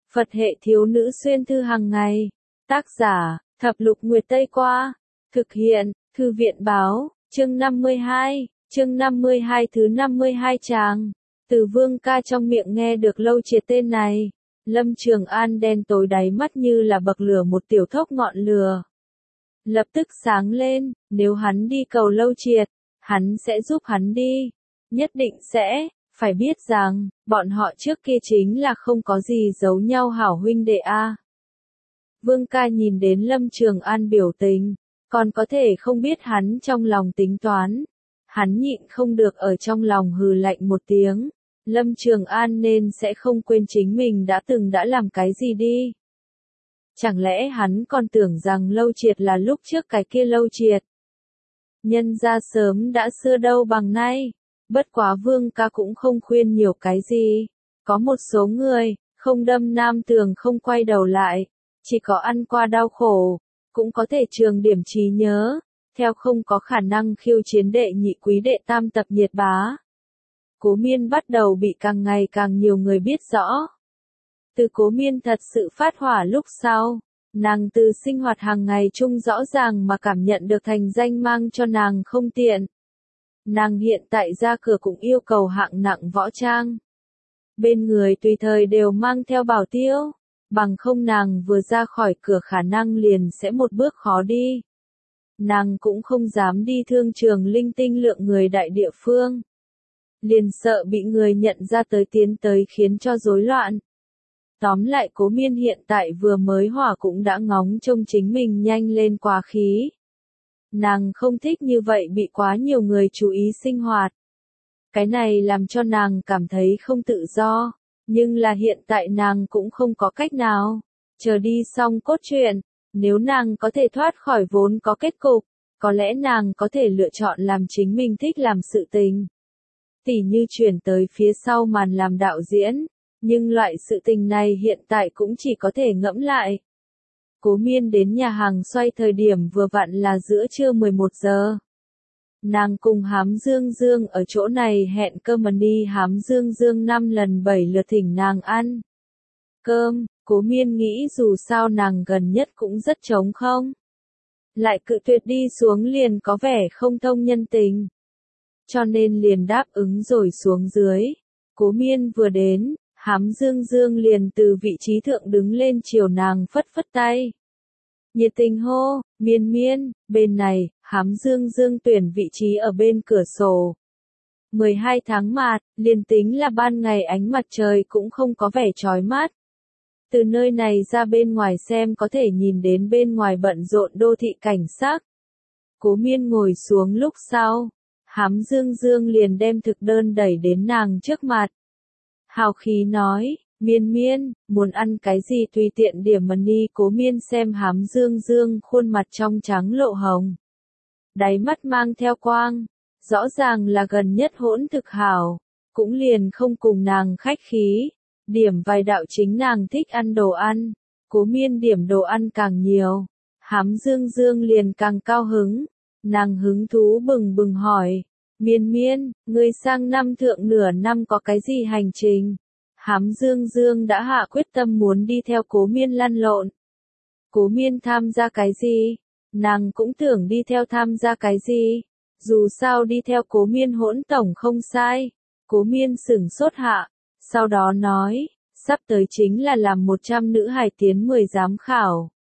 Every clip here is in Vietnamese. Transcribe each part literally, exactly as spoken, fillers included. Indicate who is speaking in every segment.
Speaker 1: Phật hệ thiếu nữ xuyên thư hàng ngày. Tác giả, Thập Lục Nguyệt Tây Qua. Thực hiện, Thư viện Báo, chương năm mươi hai, chương năm mươi hai thứ năm mươi hai tràng. Từ Vương Ca trong miệng nghe được Lâu Triệt tên này. Lâm Trường An đen tối đáy mắt như là bậc lửa một tiểu thốc ngọn lửa. Lập tức sáng lên, nếu hắn đi cầu Lâu Triệt, hắn sẽ giúp hắn đi. Nhất định sẽ, phải biết rằng, bọn họ trước kia chính là không có gì giấu nhau hảo huynh đệ a. Vương Ca nhìn đến Lâm Trường An biểu tình, còn có thể không biết hắn trong lòng tính toán. Hắn nhịn không được ở trong lòng hừ lạnh một tiếng. Lâm Trường An nên sẽ không quên chính mình đã từng đã làm cái gì đi. Chẳng lẽ hắn còn tưởng rằng Lâu Triệt là lúc trước cái kia Lâu Triệt. Nhân ra sớm đã xưa đâu bằng nay. Bất quá Vương Ca cũng không khuyên nhiều cái gì. Có một số người, không đâm nam tường không quay đầu lại. Chỉ có ăn qua đau khổ, cũng có thể trường điểm trí nhớ. Theo không có khả năng khiêu chiến đệ nhị quý đệ tam tập nhiệt bá. Cố Miên bắt đầu bị càng ngày càng nhiều người biết rõ. Từ Cố Miên thật sự phát hỏa lúc sau, nàng từ sinh hoạt hàng ngày chung rõ ràng mà cảm nhận được thành danh mang cho nàng không tiện. Nàng hiện tại ra cửa cũng yêu cầu hạng nặng võ trang. Bên người tùy thời đều mang theo bảo tiêu, bằng không nàng vừa ra khỏi cửa khả năng liền sẽ một bước khó đi. Nàng cũng không dám đi thương trường linh tinh lượng người đại địa phương. Liền sợ bị người nhận ra tới tiến tới khiến cho rối loạn. Tóm lại Cố Miên hiện tại vừa mới hỏa cũng đã ngóng trông chính mình nhanh lên quá khí. Nàng không thích như vậy bị quá nhiều người chú ý sinh hoạt. Cái này làm cho nàng cảm thấy không tự do, nhưng là hiện tại nàng cũng không có cách nào. Chờ đi xong cốt truyện, nếu nàng có thể thoát khỏi vốn có kết cục, có lẽ nàng có thể lựa chọn làm chính mình thích làm sự tình. Tỉ như chuyển tới phía sau màn làm đạo diễn, nhưng loại sự tình này hiện tại cũng chỉ có thể ngẫm lại. Cố Miên đến nhà hàng xoay thời điểm vừa vặn là giữa trưa mười một giờ. Nàng cùng Hám Dương Dương ở chỗ này hẹn cơm mà đi. Hám Dương Dương năm lần bảy lượt thỉnh nàng ăn cơm. Cố Miên nghĩ dù sao nàng gần nhất cũng rất trống không. Lại cự tuyệt đi xuống liền có vẻ không thông nhân tình. Cho nên liền đáp ứng rồi xuống dưới. Cố Miên vừa đến, Hám Dương Dương liền từ vị trí thượng đứng lên chiều nàng phất phất tay. Nhiệt tình hô, Miên Miên, bên này, Hám Dương Dương tuyển vị trí ở bên cửa sổ. mười hai tháng mạt, liền tính là ban ngày ánh mặt trời cũng không có vẻ chói mắt. Từ nơi này ra bên ngoài xem có thể nhìn đến bên ngoài bận rộn đô thị cảnh sắc. Cố Miên ngồi xuống lúc sau. Hám Dương Dương liền đem thực đơn đẩy đến nàng trước mặt. Hào khí nói, Miên Miên, muốn ăn cái gì tùy tiện điểm mà đi. Cố Miên xem Hám Dương Dương khuôn mặt trong trắng lộ hồng. Đáy mắt mang theo quang, rõ ràng là gần nhất hỗn thực hảo, cũng liền không cùng nàng khách khí. Điểm vài đạo chính nàng thích ăn đồ ăn, Cố Miên điểm đồ ăn càng nhiều, Hám Dương Dương liền càng cao hứng. Nàng hứng thú bừng bừng hỏi, Miên Miên, ngươi sang năm thượng nửa năm có cái gì hành trình? Hám Dương Dương đã hạ quyết tâm muốn đi theo Cố Miên lăn lộn. Cố Miên tham gia cái gì? Nàng cũng tưởng đi theo tham gia cái gì? Dù sao đi theo Cố Miên hỗn tổng không sai. Cố Miên sửng sốt hạ, sau đó nói, sắp tới chính là làm một trăm nữ hài tiến mười giám khảo.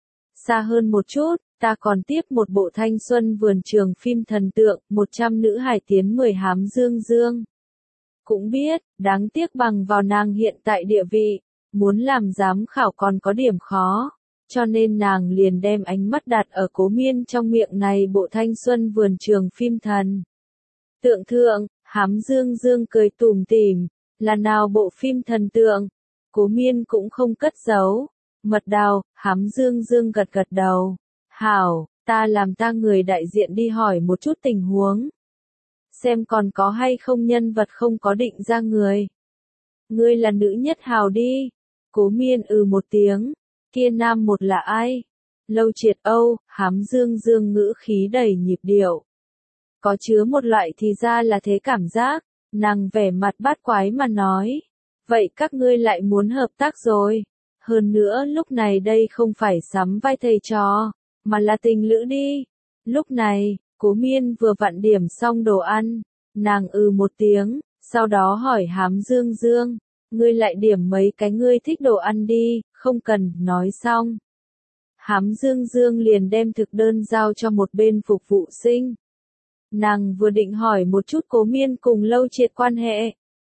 Speaker 1: Xa hơn một chút, ta còn tiếp một bộ thanh xuân vườn trường phim thần tượng, một trăm nữ hài tiến mười Hám Dương Dương. Cũng biết, đáng tiếc bằng vào nàng hiện tại địa vị, muốn làm giám khảo còn có điểm khó, cho nên nàng liền đem ánh mắt đặt ở Cố Miên trong miệng này bộ thanh xuân vườn trường phim thần tượng thượng. Hám Dương Dương cười tủm tỉm, là nào bộ phim thần tượng? Cố Miên cũng không cất giấu. Mật đào, Hám Dương Dương gật gật đầu. Hảo, ta làm ta người đại diện đi hỏi một chút tình huống. Xem còn có hay không nhân vật không có định ra người. Ngươi là nữ nhất hào đi. Cố Miên ừ một tiếng. Kia nam một là ai? Lâu Triệt Âu. Hám Dương Dương ngữ khí đầy nhịp điệu. Có chứa một loại thì ra là thế cảm giác. Nàng vẻ mặt bát quái mà nói. Vậy các ngươi lại muốn hợp tác rồi. Hơn nữa lúc này đây không phải sắm vai thầy trò, mà là tình lữ đi. Lúc này, Cố Miên vừa vặn điểm xong đồ ăn, nàng ừ một tiếng, sau đó hỏi Hám Dương Dương, ngươi lại điểm mấy cái ngươi thích đồ ăn đi, không cần, nói xong. Hám Dương Dương liền đem thực đơn giao cho một bên phục vụ sinh. Nàng vừa định hỏi một chút Cố Miên cùng Lâu Triệt quan hệ.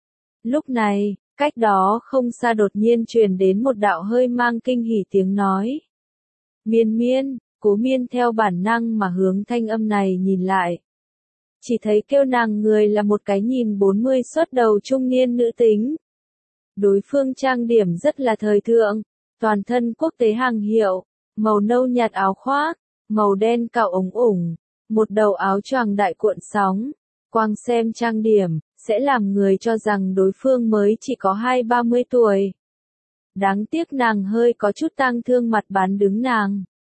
Speaker 1: Lúc này, cách đó không xa đột nhiên truyền đến một đạo hơi mang kinh hỉ tiếng nói. Miên Miên, Cố Miên theo bản năng mà hướng thanh âm này nhìn lại. Chỉ thấy kêu nàng người là một cái nhìn bốn mươi xuất đầu trung niên nữ tính. Đối phương trang điểm rất là thời thượng, toàn thân quốc tế hàng hiệu, màu nâu nhạt áo khoác, màu đen cạo ống ủng, một đầu áo choàng đại cuộn sóng. Quang xem trang điểm, sẽ làm người cho rằng đối phương mới chỉ có hai ba mươi tuổi. Đáng tiếc nàng hơi có chút tang thương mặt bán đứng nàng.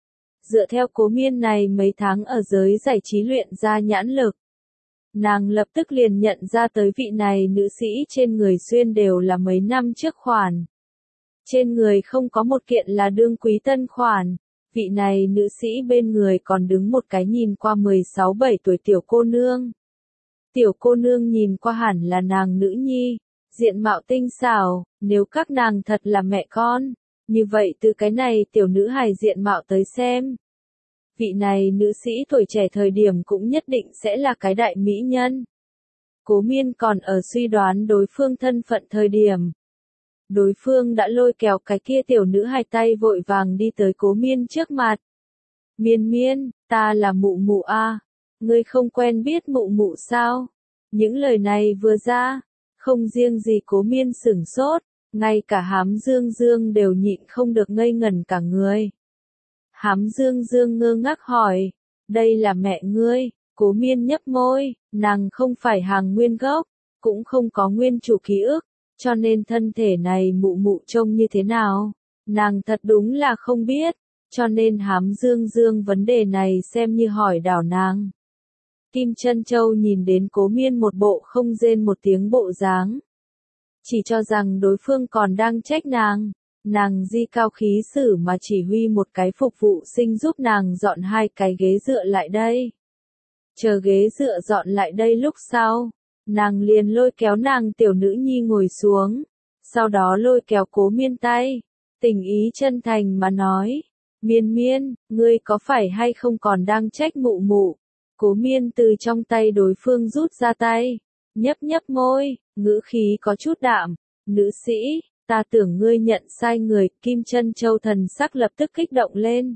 Speaker 1: Dựa theo Cố Miên này mấy tháng ở giới giải trí luyện ra nhãn lực. Nàng lập tức liền nhận ra tới vị này nữ sĩ trên người xuyên đều là mấy năm trước khoản. Trên người không có một kiện là đương quý tân khoản. Vị này nữ sĩ bên người còn đứng một cái nhìn qua mười sáu bảy tuổi tiểu cô nương. Tiểu cô nương nhìn qua hẳn là nàng nữ nhi, diện mạo tinh xảo, nếu các nàng thật là mẹ con, như vậy từ cái này tiểu nữ hài diện mạo tới xem. Vị này nữ sĩ tuổi trẻ thời điểm cũng nhất định sẽ là cái đại mỹ nhân. Cố Miên còn ở suy đoán đối phương thân phận thời điểm. Đối phương đã lôi kéo cái kia tiểu nữ hài tay vội vàng đi tới Cố Miên trước mặt. Miên Miên, ta là mụ mụ a, ngươi không quen biết mụ mụ sao? Những lời này vừa ra, không riêng gì Cố Miên sửng sốt, ngay cả Hám Dương Dương đều nhịn không được ngây ngẩn cả người. Hám Dương Dương ngơ ngác hỏi, đây là mẹ ngươi? Cố Miên nhấp môi, nàng không phải hàng nguyên gốc, cũng không có nguyên chủ ký ức, cho nên thân thể này mụ mụ trông như thế nào, nàng thật đúng là không biết, cho nên Hám Dương Dương vấn đề này xem như hỏi đảo nàng. Kim Trân Châu nhìn đến Cố Miên một bộ không rên một tiếng bộ dáng. Chỉ cho rằng đối phương còn đang trách nàng, nàng di cao khí sử mà chỉ huy một cái phục vụ sinh giúp nàng dọn hai cái ghế dựa lại đây. Chờ ghế dựa dọn lại đây lúc sau, nàng liền lôi kéo nàng tiểu nữ nhi ngồi xuống, sau đó lôi kéo Cố Miên tay, tình ý chân thành mà nói, Miên Miên, ngươi có phải hay không còn đang trách mụ mụ? Cố Miên từ trong tay đối phương rút ra tay, nhấp nhấp môi, ngữ khí có chút đạm, nữ sĩ, ta tưởng ngươi nhận sai người, Kim Trân Châu thần sắc lập tức kích động lên.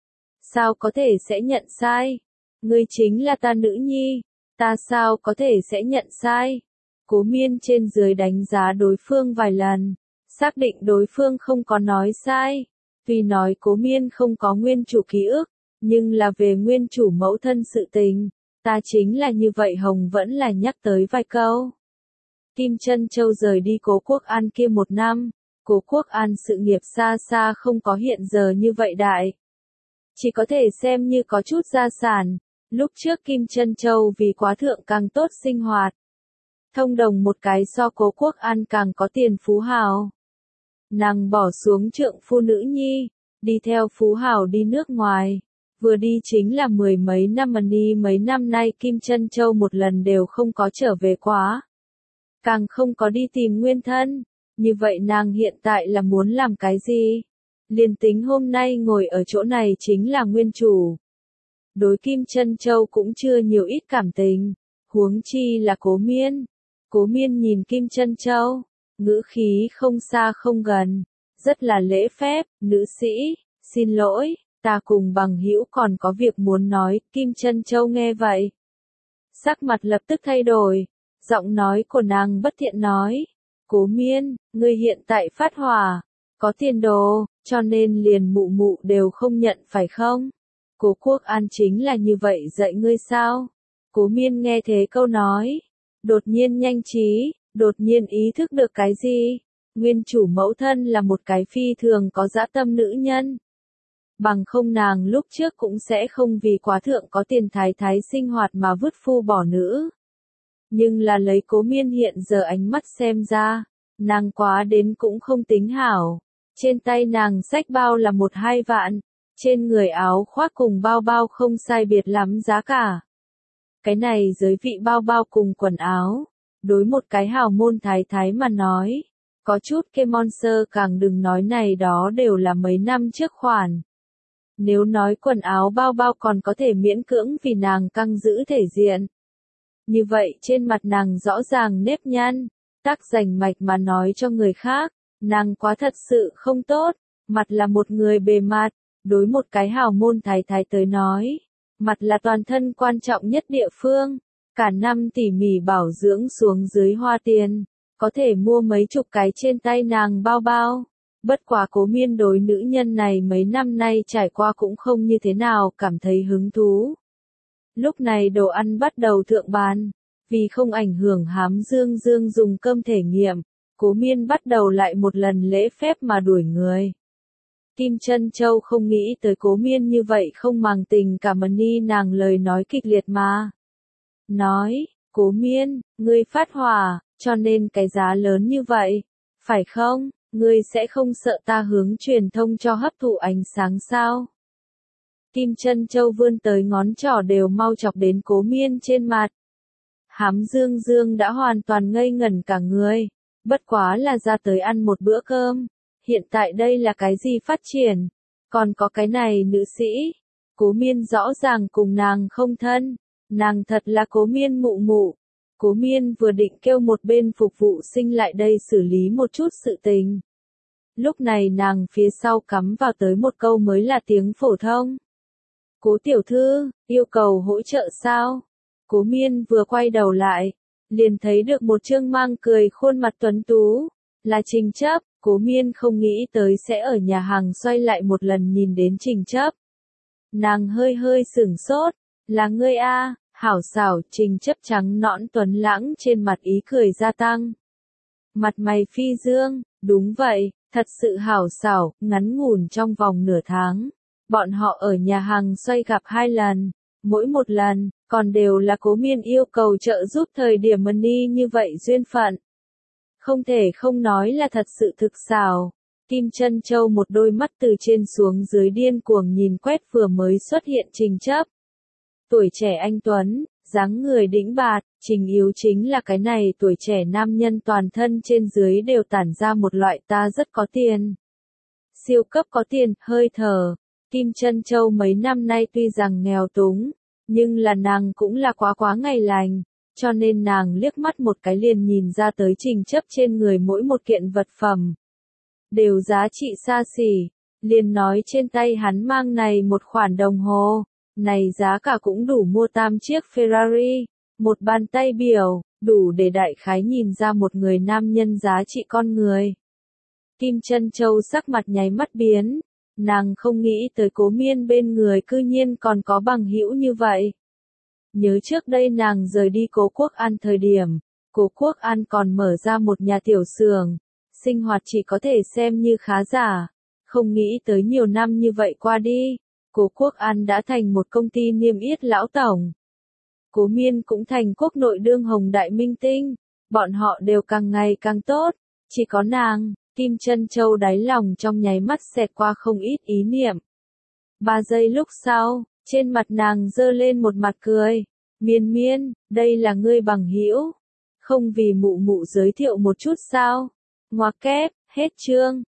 Speaker 1: Sao có thể sẽ nhận sai? Ngươi chính là ta nữ nhi, ta sao có thể sẽ nhận sai? Cố Miên trên dưới đánh giá đối phương vài lần, xác định đối phương không có nói sai. Tuy nói Cố Miên không có nguyên chủ ký ức, nhưng là về nguyên chủ mẫu thân sự tình, ta chính là như vậy Hồng vẫn là nhắc tới vài câu. Kim Trân Châu rời đi Cố Quốc An kia một năm, Cố Quốc An sự nghiệp xa xa không có hiện giờ như vậy đại. Chỉ có thể xem như có chút gia sản, lúc trước Kim Trân Châu vì quá thượng càng tốt sinh hoạt. Thông đồng một cái so Cố Quốc An càng có tiền phú hào. Nàng bỏ xuống trượng phu nữ nhi, đi theo phú hào đi nước ngoài. Vừa đi chính là mười mấy năm mà đi mấy năm nay Kim Trân Châu một lần đều không có trở về quá. Càng không có đi tìm nguyên thân. Như vậy nàng hiện tại là muốn làm cái gì? Liền tính hôm nay ngồi ở chỗ này chính là nguyên chủ. Đối Kim Trân Châu cũng chưa nhiều ít cảm tình. Huống chi là Cố Miên. Cố Miên nhìn Kim Trân Châu, ngữ khí không xa không gần, rất là lễ phép, nữ sĩ, xin lỗi. Ta cùng bằng hữu còn có việc muốn nói, Kim Trân Châu nghe vậy. Sắc mặt lập tức thay đổi, giọng nói của nàng bất thiện nói. Cố Miên, ngươi hiện tại phát hỏa, có tiền đồ, cho nên liền mụ mụ đều không nhận phải không? Cố Quốc An chính là như vậy dạy ngươi sao? Cố Miên nghe thế câu nói, đột nhiên nhanh trí, đột nhiên ý thức được cái gì? Nguyên chủ mẫu thân là một cái phi thường có dã tâm nữ nhân. Bằng không nàng lúc trước cũng sẽ không vì quá thượng có tiền thái thái sinh hoạt mà vứt phu bỏ nữ. Nhưng là lấy Cố Miên hiện giờ ánh mắt xem ra, nàng quá đến cũng không tính hảo. Trên tay nàng xách bao là một hai vạn, trên người áo khoác cùng bao bao không sai biệt lắm giá cả. Cái này giới vị bao bao cùng quần áo, đối một cái hào môn thái thái mà nói, có chút cái monster càng đừng nói này đó đều là mấy năm trước khoản. Nếu nói quần áo bao bao còn có thể miễn cưỡng vì nàng căng giữ thể diện. Như vậy trên mặt nàng rõ ràng nếp nhăn, tác rành mạch mà nói cho người khác, nàng quá thật sự không tốt, mặt là một người bề mặt, đối một cái hào môn thái thái tới nói, mặt là toàn thân quan trọng nhất địa phương, cả năm tỉ mỉ bảo dưỡng xuống dưới hoa tiền, có thể mua mấy chục cái trên tay nàng bao bao. Bất quá Cố Miên đối nữ nhân này mấy năm nay trải qua cũng không như thế nào cảm thấy hứng thú. Lúc này đồ ăn bắt đầu thượng bàn, vì không ảnh hưởng Hám Dương Dương dùng cơm thể nghiệm, Cố Miên bắt đầu lại một lần lễ phép mà đuổi người. Kim Trân Châu không nghĩ tới Cố Miên như vậy không màng tình cảm ni nàng lời nói kịch liệt mà. Nói, Cố Miên, ngươi phát hỏa, cho nên cái giá lớn như vậy, phải không? Ngươi sẽ không sợ ta hướng truyền thông cho hấp thụ ánh sáng sao? Kim Trân Châu vươn tới ngón trỏ đều mau chọc đến Cố Miên trên mặt. Hám Dương Dương đã hoàn toàn ngây ngẩn cả người, bất quá là ra tới ăn một bữa cơm, hiện tại đây là cái gì phát triển, còn có cái này nữ sĩ, Cố Miên rõ ràng cùng nàng không thân, nàng thật là Cố Miên mụ mụ. Cố Miên vừa định kêu một bên phục vụ sinh lại đây xử lý một chút sự tình. Lúc này nàng phía sau cắm vào tới một câu mới là tiếng phổ thông. Cố tiểu thư, yêu cầu hỗ trợ sao? Cố Miên vừa quay đầu lại, liền thấy được một trương mang cười khuôn mặt tuấn tú, là Trình Chấp. Cố Miên không nghĩ tới sẽ ở nhà hàng xoay lại một lần nhìn đến Trình Chấp. Nàng hơi hơi sửng sốt, là ngươi a? Hảo xảo. Trình Chấp trắng nõn tuấn lãng trên mặt ý cười gia tăng. Mặt mày phi dương, đúng vậy, thật sự hảo xảo, ngắn ngủn trong vòng nửa tháng. Bọn họ ở nhà hàng xoay gặp hai lần, mỗi một lần, còn đều là Cố Miên yêu cầu trợ giúp thời điểm money như vậy duyên phận. Không thể không nói là thật sự thực xảo. Kim Trân Châu một đôi mắt từ trên xuống dưới điên cuồng nhìn quét vừa mới xuất hiện Trình Chấp. Tuổi trẻ anh tuấn, dáng người đĩnh bạt, Trình Yếu chính là cái này tuổi trẻ nam nhân toàn thân trên dưới đều tản ra một loại ta rất có tiền. Siêu cấp có tiền, hơi thở. Kim Trân Châu mấy năm nay tuy rằng nghèo túng, nhưng là nàng cũng là quá quá ngày lành, cho nên nàng liếc mắt một cái liền nhìn ra tới Trình Chấp trên người mỗi một kiện vật phẩm. Đều giá trị xa xỉ, liền nói trên tay hắn mang này một khoản đồng hồ, này giá cả cũng đủ mua tam chiếc Ferrari, một bàn tay biểu, đủ để đại khái nhìn ra một người nam nhân giá trị con người. Kim Trân Châu sắc mặt nháy mắt biến, nàng không nghĩ tới Cố Miên bên người cư nhiên còn có bằng hữu như vậy. Nhớ trước đây nàng rời đi Cố Quốc An thời điểm, Cố Quốc An còn mở ra một nhà tiểu xưởng, sinh hoạt chỉ có thể xem như khá giả, không nghĩ tới nhiều năm như vậy qua đi, Cố Quốc An đã thành một công ty niêm yết lão tổng. Cố Miên cũng thành quốc nội đương hồng đại minh tinh, bọn họ đều càng ngày càng tốt, chỉ có nàng, Kim Trân Châu đáy lòng trong nháy mắt xẹt qua không ít ý niệm. Ba giây lúc sau, trên mặt nàng dơ lên một mặt cười, Miên Miên, đây là ngươi bằng hữu, không vì mụ mụ giới thiệu một chút sao? Ngoặc kép, hết chương.